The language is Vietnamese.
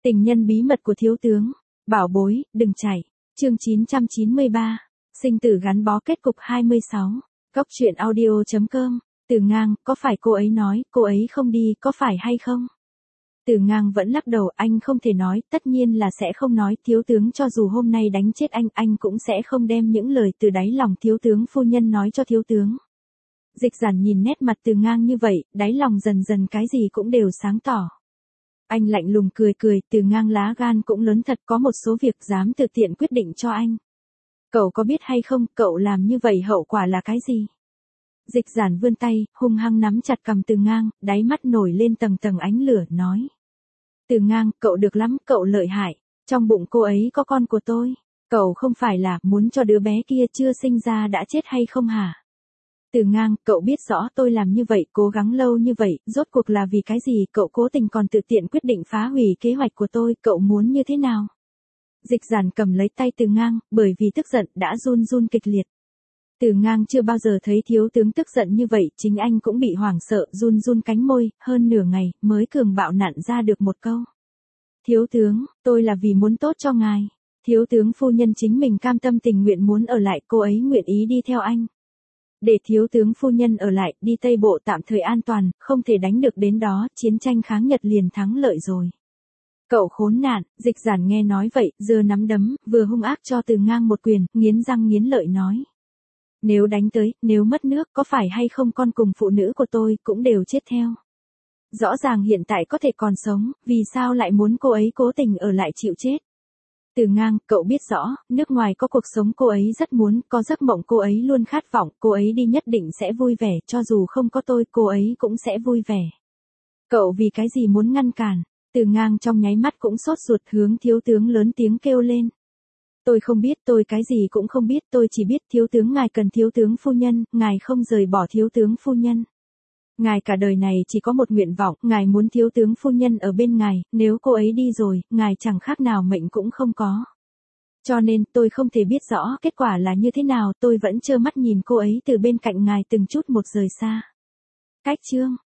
Tình nhân bí mật của thiếu tướng. Bảo bối, đừng chạy. Chương 993. Sinh tử gắn bó kết cục 26. Góc truyện audio.com. Từ Ngang, có phải cô ấy nói, cô ấy không đi, có phải hay không? Từ Ngang vẫn lắc đầu, anh không thể nói, tất nhiên là sẽ không nói, thiếu tướng cho dù hôm nay đánh chết anh cũng sẽ không đem những lời từ đáy lòng thiếu tướng phu nhân nói cho thiếu tướng. Dịch Giản nhìn nét mặt Từ Ngang như vậy, đáy lòng dần dần cái gì cũng đều sáng tỏ. Anh lạnh lùng cười, Từ Ngang lá gan cũng lớn thật, có một số việc dám tự tiện quyết định cho anh. Cậu có biết hay không, cậu làm như vậy hậu quả là cái gì? Dịch Giản vươn tay, hung hăng nắm chặt cằm Từ Ngang, đáy mắt nổi lên tầng tầng ánh lửa, nói. Từ Ngang, cậu được lắm, cậu lợi hại. Trong bụng cô ấy có con của tôi. Cậu không phải là muốn cho đứa bé kia chưa sinh ra đã chết hay không hả? Từ Ngang, cậu biết rõ tôi làm như vậy, cố gắng lâu như vậy, rốt cuộc là vì cái gì, cậu cố tình còn tự tiện quyết định phá hủy kế hoạch của tôi, cậu muốn như thế nào? Dịch Giản cầm lấy tay Từ Ngang, bởi vì tức giận đã run run kịch liệt. Từ Ngang chưa bao giờ thấy thiếu tướng tức giận như vậy, chính anh cũng bị hoảng sợ, run run cánh môi, hơn nửa ngày, mới cường bạo nặn ra được một câu. Thiếu tướng, tôi là vì muốn tốt cho ngài. Thiếu tướng phu nhân chính mình cam tâm tình nguyện muốn ở lại, cô ấy nguyện ý đi theo anh. Để thiếu tướng phu nhân ở lại, đi Tây Bộ tạm thời an toàn, không thể đánh được đến đó, chiến tranh kháng Nhật liền thắng lợi rồi. Cậu khốn nạn, Dịch Giản nghe nói vậy, giơ nắm đấm, vừa hung ác cho Từ Ngang một quyền, nghiến răng nghiến lợi nói. Nếu đánh tới, nếu mất nước, có phải hay không con cùng phụ nữ của tôi, cũng đều chết theo. Rõ ràng hiện tại có thể còn sống, vì sao lại muốn cô ấy cố tình ở lại chịu chết? Từ Ngang, cậu biết rõ, nước ngoài có cuộc sống cô ấy rất muốn, có giấc mộng cô ấy luôn khát vọng, cô ấy đi nhất định sẽ vui vẻ, cho dù không có tôi, cô ấy cũng sẽ vui vẻ. Cậu vì cái gì muốn ngăn cản? Từ Ngang trong nháy mắt cũng sốt ruột, hướng thiếu tướng lớn tiếng kêu lên. Tôi không biết, tôi cái gì cũng không biết, tôi chỉ biết thiếu tướng ngài cần thiếu tướng phu nhân, ngài không rời bỏ thiếu tướng phu nhân. Ngài cả đời này chỉ có một nguyện vọng, ngài muốn thiếu tướng phu nhân ở bên ngài, nếu cô ấy đi rồi, ngài chẳng khác nào mệnh cũng không có. Cho nên, tôi không thể biết rõ kết quả là như thế nào, tôi vẫn trơ mắt nhìn cô ấy từ bên cạnh ngài từng chút một rời xa. Cách chương.